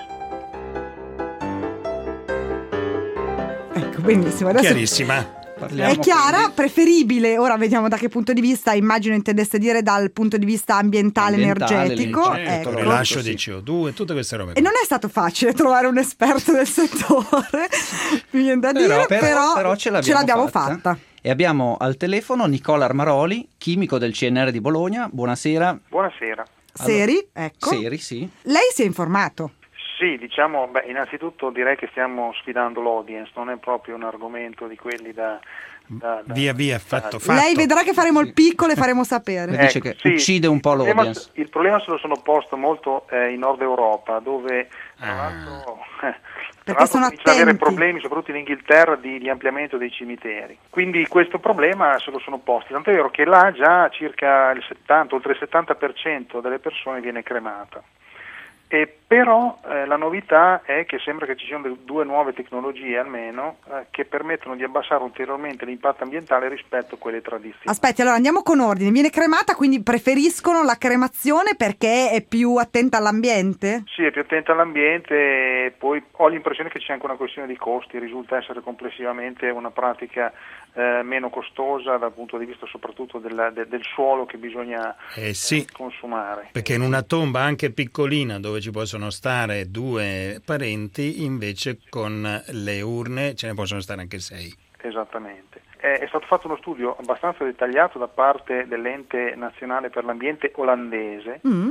Ecco, benissimo. Adesso Chiarissima. è chiara, preferibile. Ora vediamo da che punto di vista. Immagino intendesse dire dal punto di vista ambientale, Ambientale, energetico. lì, Certo, Ecco. rilascio di C O due, tutte queste robe. E non è stato facile trovare un esperto del settore, mi viene da dire, Però, però, però, però ce l'abbiamo, l'abbiamo fatta. fatta. E abbiamo al telefono Nicola Armaroli, chimico del C N R di Bologna. Buonasera. Buonasera. Seri, ecco. Seri, sì. Lei si è informato. Sì, diciamo, beh, innanzitutto direi che stiamo sfidando l'audience, non è proprio un argomento di quelli da... da, da Via via, fatto, fatto. Lei vedrà che faremo il piccolo e faremo sapere. Dice che sì, uccide un po' il problema, l'audience. il problema se lo sono posto molto eh, in Nord Europa, dove tra Ah. l'altro eh, Perché sono comincia ad avere attenti. problemi, soprattutto in Inghilterra, di, di ampliamento dei cimiteri. Quindi questo problema se lo sono posti. Tanto è vero che là già circa il settanta, oltre il settanta per cento delle persone viene cremata. E però eh, la novità è che sembra che ci siano due nuove tecnologie almeno eh, che permettono di abbassare ulteriormente l'impatto ambientale rispetto a quelle tradizionali. Aspetti, allora andiamo con ordine. Viene cremata, quindi preferiscono la cremazione perché è più attenta all'ambiente? Sì, è più attenta all'ambiente e poi ho l'impressione che c'è anche una questione di costi, risulta essere complessivamente una pratica eh, meno costosa dal punto di vista soprattutto della, de, del suolo che bisogna eh sì, eh, consumare. Perché in una tomba anche piccolina dove ci possono stare due parenti, invece con le urne ce ne possono stare anche sei. Esattamente. È, è stato fatto uno studio abbastanza dettagliato da parte dell'Ente Nazionale per l'Ambiente olandese mm.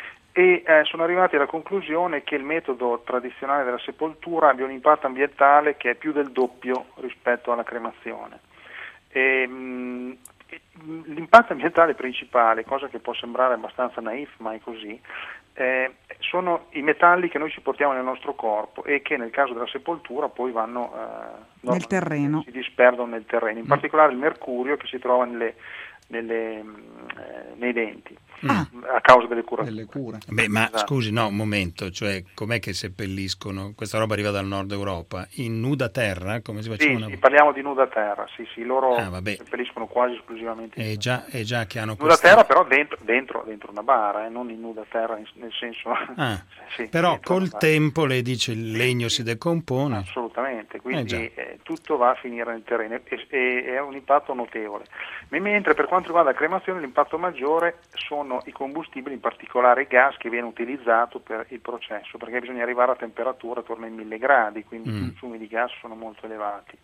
e eh, sono arrivati alla conclusione che il metodo tradizionale della sepoltura abbia un impatto ambientale che è più del doppio rispetto alla cremazione. E, mh, l'impatto ambientale principale, cosa che può sembrare abbastanza naif, ma è così, eh, sono i metalli che noi ci portiamo nel nostro corpo e che nel caso della sepoltura poi vanno eh, nel terreno, si disperdono nel terreno, in particolare il mercurio che si trova nelle, nelle, eh, nei denti. Ah. A causa delle cure. Delle cure. Beh, ma esatto. Scusi, no, un momento, cioè com'è che seppelliscono? Questa roba arriva dal nord Europa, in nuda terra? Come si faceva? Sì, una... sì, parliamo di nuda terra, sì, sì, loro ah, seppelliscono quasi esclusivamente in è già, è già che hanno nuda questa... terra, però dentro, dentro, dentro una bara, eh, non in nuda terra in, nel senso... Ah, sì, però col tempo lei dice il legno si decompone. Assolutamente, quindi eh, eh, tutto va a finire nel terreno e, e, e è un impatto notevole. Mentre per quanto riguarda la cremazione l'impatto maggiore sono i combustibili, in particolare il gas che viene utilizzato per il processo, perché bisogna arrivare a temperatura attorno ai mille gradi, quindi mm. i consumi di gas sono molto elevati.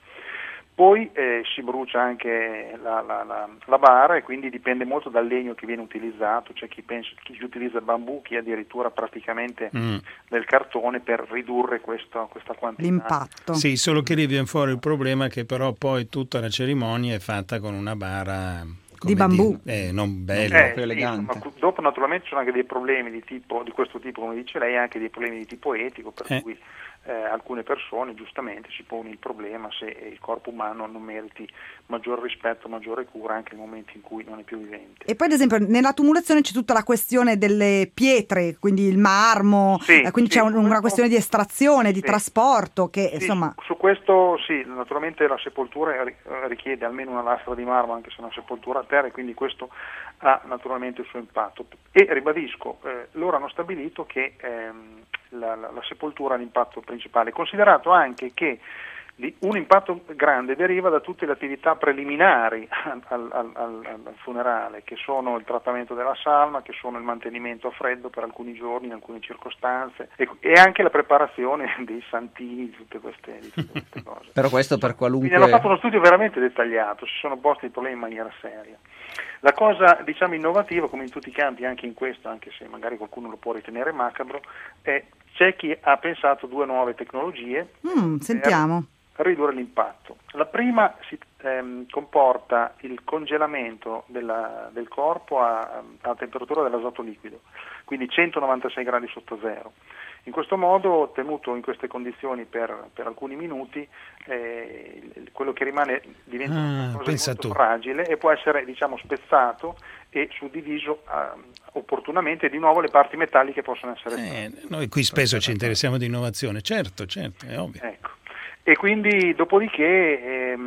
Poi eh, si brucia anche la, la, la, la bara e quindi dipende molto dal legno che viene utilizzato, c'è chi, pensa, chi utilizza bambù, chi addirittura praticamente mm. del cartone per ridurre questo, questa quantità. L'impatto. Sì, solo che lì viene fuori il problema che però poi tutta la cerimonia è fatta con una bara... di bambù, dire, eh, non bella, eh, proprio sì, elegante. Insomma, dopo naturalmente ci sono anche dei problemi di tipo di questo tipo, come dice lei, anche dei problemi di tipo etico, per eh. cui eh, alcune persone giustamente si pone il problema se il corpo umano non meriti maggior rispetto, maggiore cura anche nel momento in cui non è più vivente. E poi ad esempio nella tumulazione c'è tutta la questione delle pietre, quindi il marmo, sì, eh, quindi sì, c'è un, una questo... questione di estrazione, di sì. trasporto che sì, insomma... Su, su questo sì, naturalmente la sepoltura richiede almeno una lastra di marmo anche se è una sepoltura a terra e quindi questo ha naturalmente il suo impatto. E ribadisco, eh, loro hanno stabilito che ehm, la, la, la sepoltura ha l'impatto principale, considerato anche che un impatto grande deriva da tutte le attività preliminari al, al, al, al funerale, che sono il trattamento della salma, che sono il mantenimento a freddo per alcuni giorni in alcune circostanze e, e anche la preparazione dei santini, di tutte queste, di tutte queste cose. Però questo per qualunque... Quindi hanno fatto uno studio veramente dettagliato, si sono posti i problemi in maniera seria. La cosa, diciamo, innovativa, come in tutti i campi, anche in questo, anche se magari qualcuno lo può ritenere macabro, è c'è chi ha pensato due nuove tecnologie mm, sentiamo. per ridurre l'impatto. La prima si, ehm, comporta il congelamento della, del corpo a, a temperatura dell'azoto liquido, quindi centonovantasei gradi sotto zero. In questo modo, tenuto in queste condizioni per, per alcuni minuti, eh, quello che rimane diventa ah, una cosa molto tu. fragile e può essere, diciamo, spezzato e suddiviso uh, opportunamente e di nuovo le parti metalliche possono essere... Eh, noi qui spesso ci interessiamo di innovazione, certo, certo, è ovvio. Ecco. E quindi dopodiché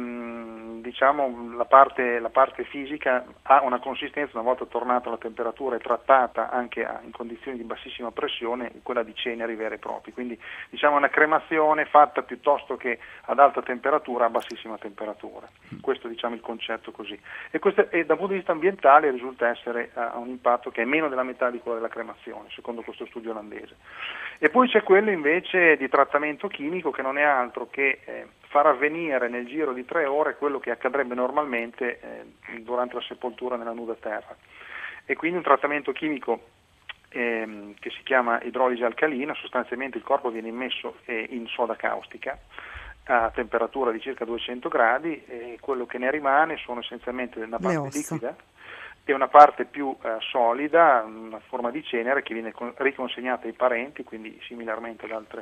ehm, diciamo la parte, la parte fisica ha una consistenza, una volta tornata la temperatura e trattata anche a, in condizioni di bassissima pressione, quella di ceneri vere e proprie, quindi diciamo una cremazione fatta piuttosto che ad alta temperatura a bassissima temperatura. Questo diciamo il concetto così. E, questo, e dal punto di vista ambientale risulta essere uh, un impatto che è meno della metà di quello della cremazione, secondo questo studio olandese. E poi c'è quello invece di trattamento chimico che non è altro che eh, far avvenire nel giro di tre ore quello che accadrebbe normalmente eh, durante la sepoltura nella nuda terra. E quindi un trattamento chimico ehm, che si chiama idrolisi alcalina, sostanzialmente il corpo viene immesso eh, in soda caustica a temperatura di circa duecento gradi e quello che ne rimane sono essenzialmente una parte liquida e una parte più eh, solida, una forma di cenere che viene con- riconsegnata ai parenti, quindi similarmente ad altre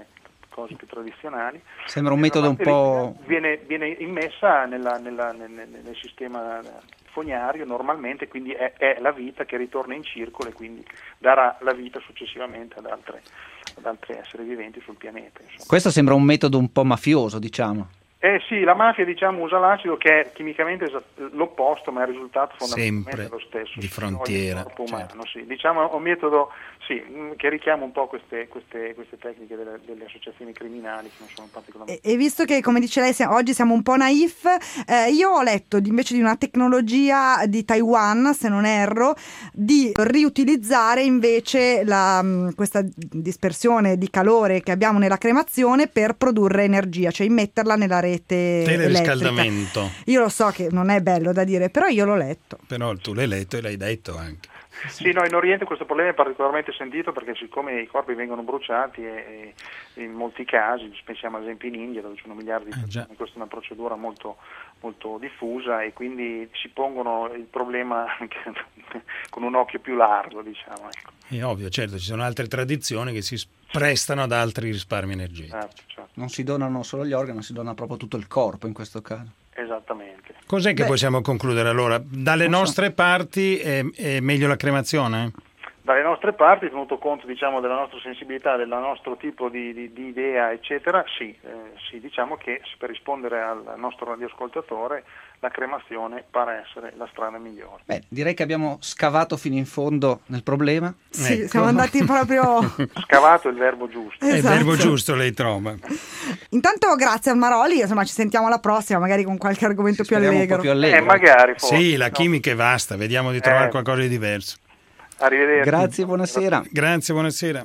cose più tradizionali. Sembra un metodo un po'... Viene, viene immessa nella, nella, nel, nel sistema fognario normalmente, quindi è, è la vita che ritorna in circolo e quindi darà la vita successivamente ad, altre, ad altri esseri viventi sul pianeta. Insomma. Questo sembra un metodo un po' mafioso, diciamo. Eh sì, la mafia diciamo usa l'acido che è chimicamente esat- l'opposto, ma il risultato fondamentalmente sempre è lo stesso. di frontiera. Corpo umano, certo. sì. Diciamo un metodo sì, che richiama un po' queste, queste, queste tecniche delle, delle associazioni criminali che non sono particolarmente... E, e visto che, come dice lei, siamo, oggi siamo un po' naif, eh, io ho letto invece di una tecnologia di Taiwan, se non erro, di riutilizzare invece la, questa dispersione di calore che abbiamo nella cremazione per produrre energia, cioè immetterla nella rete teleriscaldamento. Elettrica. Io lo so che non è bello da dire, però io l'ho letto. Però tu l'hai letto e l'hai detto anche. Sì, no, in Oriente questo problema è particolarmente sentito perché siccome i corpi vengono bruciati e, e in molti casi, pensiamo ad esempio in India dove ci sono miliardi di persone, questa è una procedura molto, molto diffusa e quindi si pongono il problema con un occhio più largo, diciamo. Ecco. È ovvio, certo, ci sono altre tradizioni che si prestano ad altri risparmi energetici. Certo, certo. Non si donano solo gli organi, si dona proprio tutto il corpo in questo caso. Esattamente. Cos'è che Beh, possiamo concludere allora? Dalle nostre so. parti è, è meglio la cremazione? Dalle nostre parti, tenuto conto diciamo della nostra sensibilità, del nostro tipo di, di, di idea eccetera, sì, eh, sì, diciamo che per rispondere al nostro radioascoltatore la cremazione pare essere la strada migliore. Beh, direi che abbiamo scavato fino in fondo nel problema. Sì, ecco. siamo andati proprio... Scavato è il verbo giusto. È Esatto. il verbo giusto, lei trova. Intanto grazie a Maroli, insomma ci sentiamo alla prossima, magari con qualche argomento più allegro. più allegro. Eh, magari forse. Sì, la no? chimica è vasta, vediamo di trovare Eh. qualcosa di diverso. Arrivederci. Grazie, buonasera. Grazie, buonasera.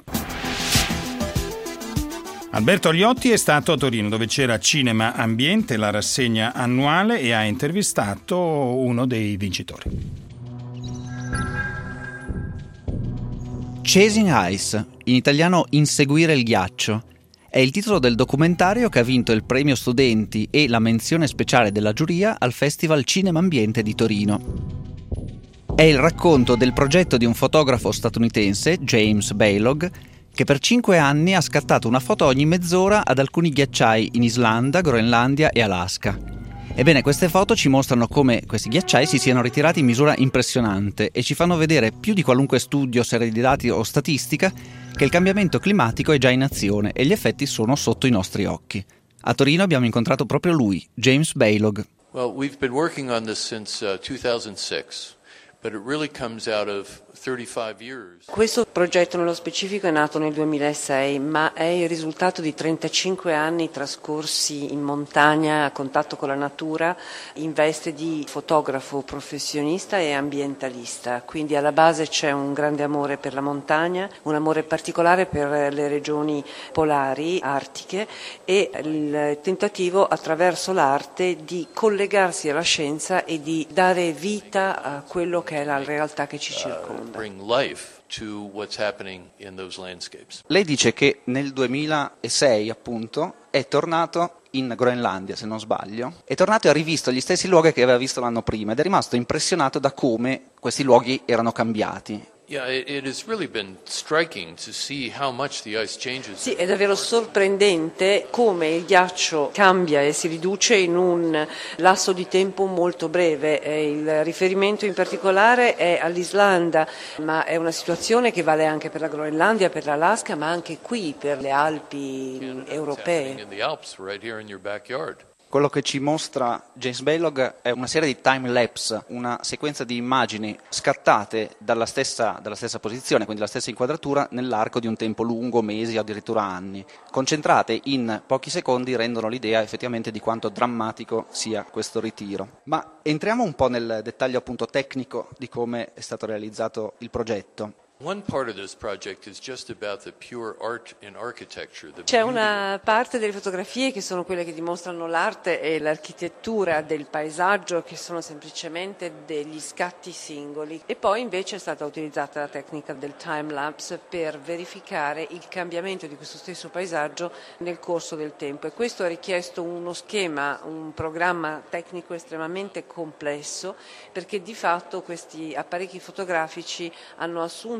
Alberto Agliotti è stato a Torino dove c'era Cinema Ambiente, la rassegna annuale, e ha intervistato uno dei vincitori. Chasing Ice, in italiano Inseguire il ghiaccio, è il titolo del documentario che ha vinto il premio studenti e la menzione speciale della giuria al Festival Cinema Ambiente di Torino. È il racconto del progetto di un fotografo statunitense, James Baylog, che per cinque anni ha scattato una foto ogni mezz'ora ad alcuni ghiacciai in Islanda, Groenlandia e Alaska. Ebbene, queste foto ci mostrano come questi ghiacciai si siano ritirati in misura impressionante e ci fanno vedere più di qualunque studio, serie di dati o statistica che il cambiamento climatico è già in azione e gli effetti sono sotto i nostri occhi. A Torino abbiamo incontrato proprio lui, James Baylog. Well, we've been working on this since uh, two thousand six, but it really comes out of thirty-five years. Questo progetto nello specifico è nato nel duemilasei, ma è il risultato di trentacinque anni trascorsi in montagna a contatto con la natura in veste di fotografo professionista e ambientalista. Quindi alla base c'è un grande amore per la montagna, un amore particolare per le regioni polari, artiche, e il tentativo attraverso l'arte di collegarsi alla scienza e di dare vita a quello che è la realtà che ci circonda. Bring life to what's happening in those landscapes. Lei dice che nel duemilasei, appunto, è tornato in Groenlandia, se non sbaglio, è tornato e ha rivisto gli stessi luoghi che aveva visto l'anno prima ed è rimasto impressionato da come questi luoghi erano cambiati. Yeah, it, it has really been striking to see how much the ice changes. Sì, è davvero sorprendente come il ghiaccio cambia e si riduce in un lasso di tempo molto breve. E il riferimento in particolare è all'Islanda, ma è una situazione che vale anche per la Groenlandia, per l'Alaska, ma anche qui per le Alpi europee. In the Alps, right here in your backyard. Quello che ci mostra James Baylog è una serie di time lapse, una sequenza di immagini scattate dalla stessa, dalla stessa posizione, quindi la stessa inquadratura, nell'arco di un tempo lungo, mesi o addirittura anni. Concentrate in pochi secondi rendono l'idea effettivamente di quanto drammatico sia questo ritiro. Ma entriamo un po' nel dettaglio appunto tecnico di come è stato realizzato il progetto. One part of this project is just about the pure art and architecture. The C'è una parte delle fotografie che sono quelle che dimostrano l'arte e l'architettura del paesaggio, che sono semplicemente degli scatti singoli, e poi invece è stata utilizzata la tecnica del time lapse per verificare il cambiamento di questo stesso paesaggio nel corso del tempo, e questo ha richiesto uno schema, un programma tecnico estremamente complesso, perché di fatto questi apparecchi fotografici hanno assunto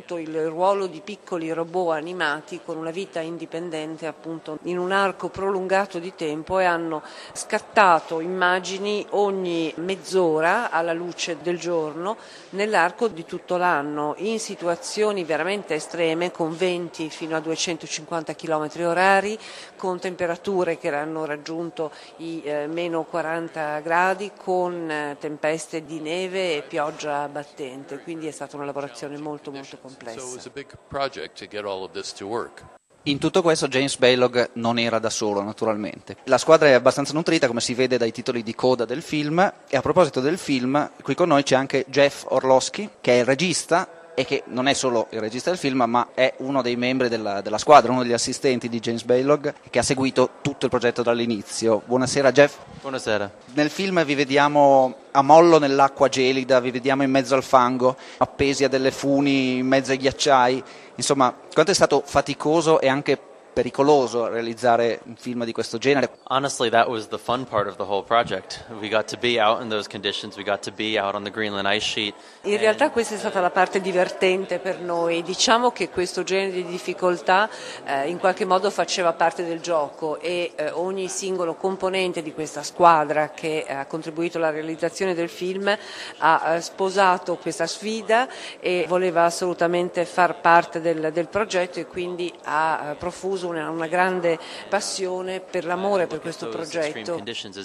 assunto il ruolo di piccoli robot animati con una vita indipendente appunto in un arco prolungato di tempo e hanno scattato immagini ogni mezz'ora alla luce del giorno nell'arco di tutto l'anno in situazioni veramente estreme con venti fino a duecentocinquanta chilometri orari, con temperature che hanno raggiunto i eh, meno quaranta gradi, con eh, tempeste di neve e pioggia battente, quindi è stata una lavorazione molto molto complessa. In tutto questo James Baylog non era da solo, naturalmente. La squadra è abbastanza nutrita, come si vede dai titoli di coda del film, e a proposito del film, qui con noi c'è anche Jeff Orlowski, che è il regista e che non è solo il regista del film, ma è uno dei membri della, della squadra, uno degli assistenti di James Baylog, che ha seguito tutto il progetto dall'inizio. Buonasera Jeff. Buonasera. Nel film vi vediamo a mollo nell'acqua gelida, vi vediamo in mezzo al fango, appesi a delle funi in mezzo ai ghiacciai. Insomma, quanto è stato faticoso e anche pericoloso realizzare un film di questo genere? Honestly, that was the fun part of the whole project. We got to be out in those conditions, we got to be out on the Greenland ice sheet. In realtà questa è stata la parte divertente per noi. Diciamo che questo genere di difficoltà eh, in qualche modo faceva parte del gioco e eh, ogni singolo componente di questa squadra che ha contribuito alla realizzazione del film ha eh, sposato questa sfida e voleva assolutamente far parte del, del progetto e quindi ha eh, profuso Una, una grande passione per l'amore per questo progetto.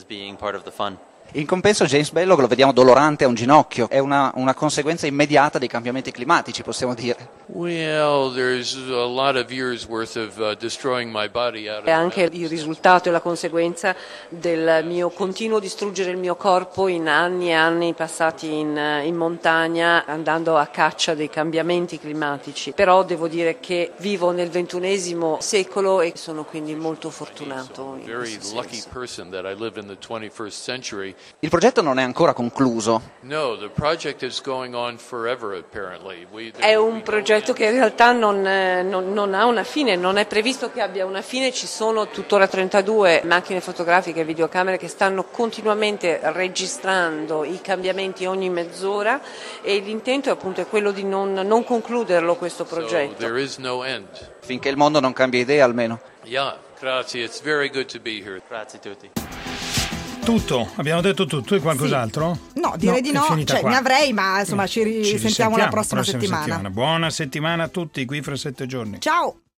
In compenso James Baylog lo vediamo dolorante a un ginocchio, è una, una conseguenza immediata dei cambiamenti climatici, possiamo dire. Well, there's a lot of years worth of uh, destroying my body out of È anche il risultato e la conseguenza del mio continuo distruggere il mio corpo in anni e anni passati in, in montagna, andando a caccia dei cambiamenti climatici. Però devo dire che vivo nel ventunesimo secolo e sono quindi molto fortunato. In very lucky person that I live in the twenty-first century. Il progetto non è ancora concluso. No, the project is going on forever apparently. We, È un progetto che in realtà non, non, non ha una fine, non è previsto che abbia una fine, ci sono tuttora trentadue macchine fotografiche e videocamere che stanno continuamente registrando i cambiamenti ogni mezz'ora e l'intento appunto è quello di non, non concluderlo questo progetto. So there is no end. Finché il mondo non cambia idea almeno. Yeah, grazie, it's very good to be here. Grazie a tutti. Tutto, abbiamo detto tutto e qualcos'altro? Sì. No, direi no, di no, cioè qua. Ne avrei, ma insomma ci risentiamo la prossima, prossima settimana. settimana. Buona settimana a tutti qui fra sette giorni. Ciao!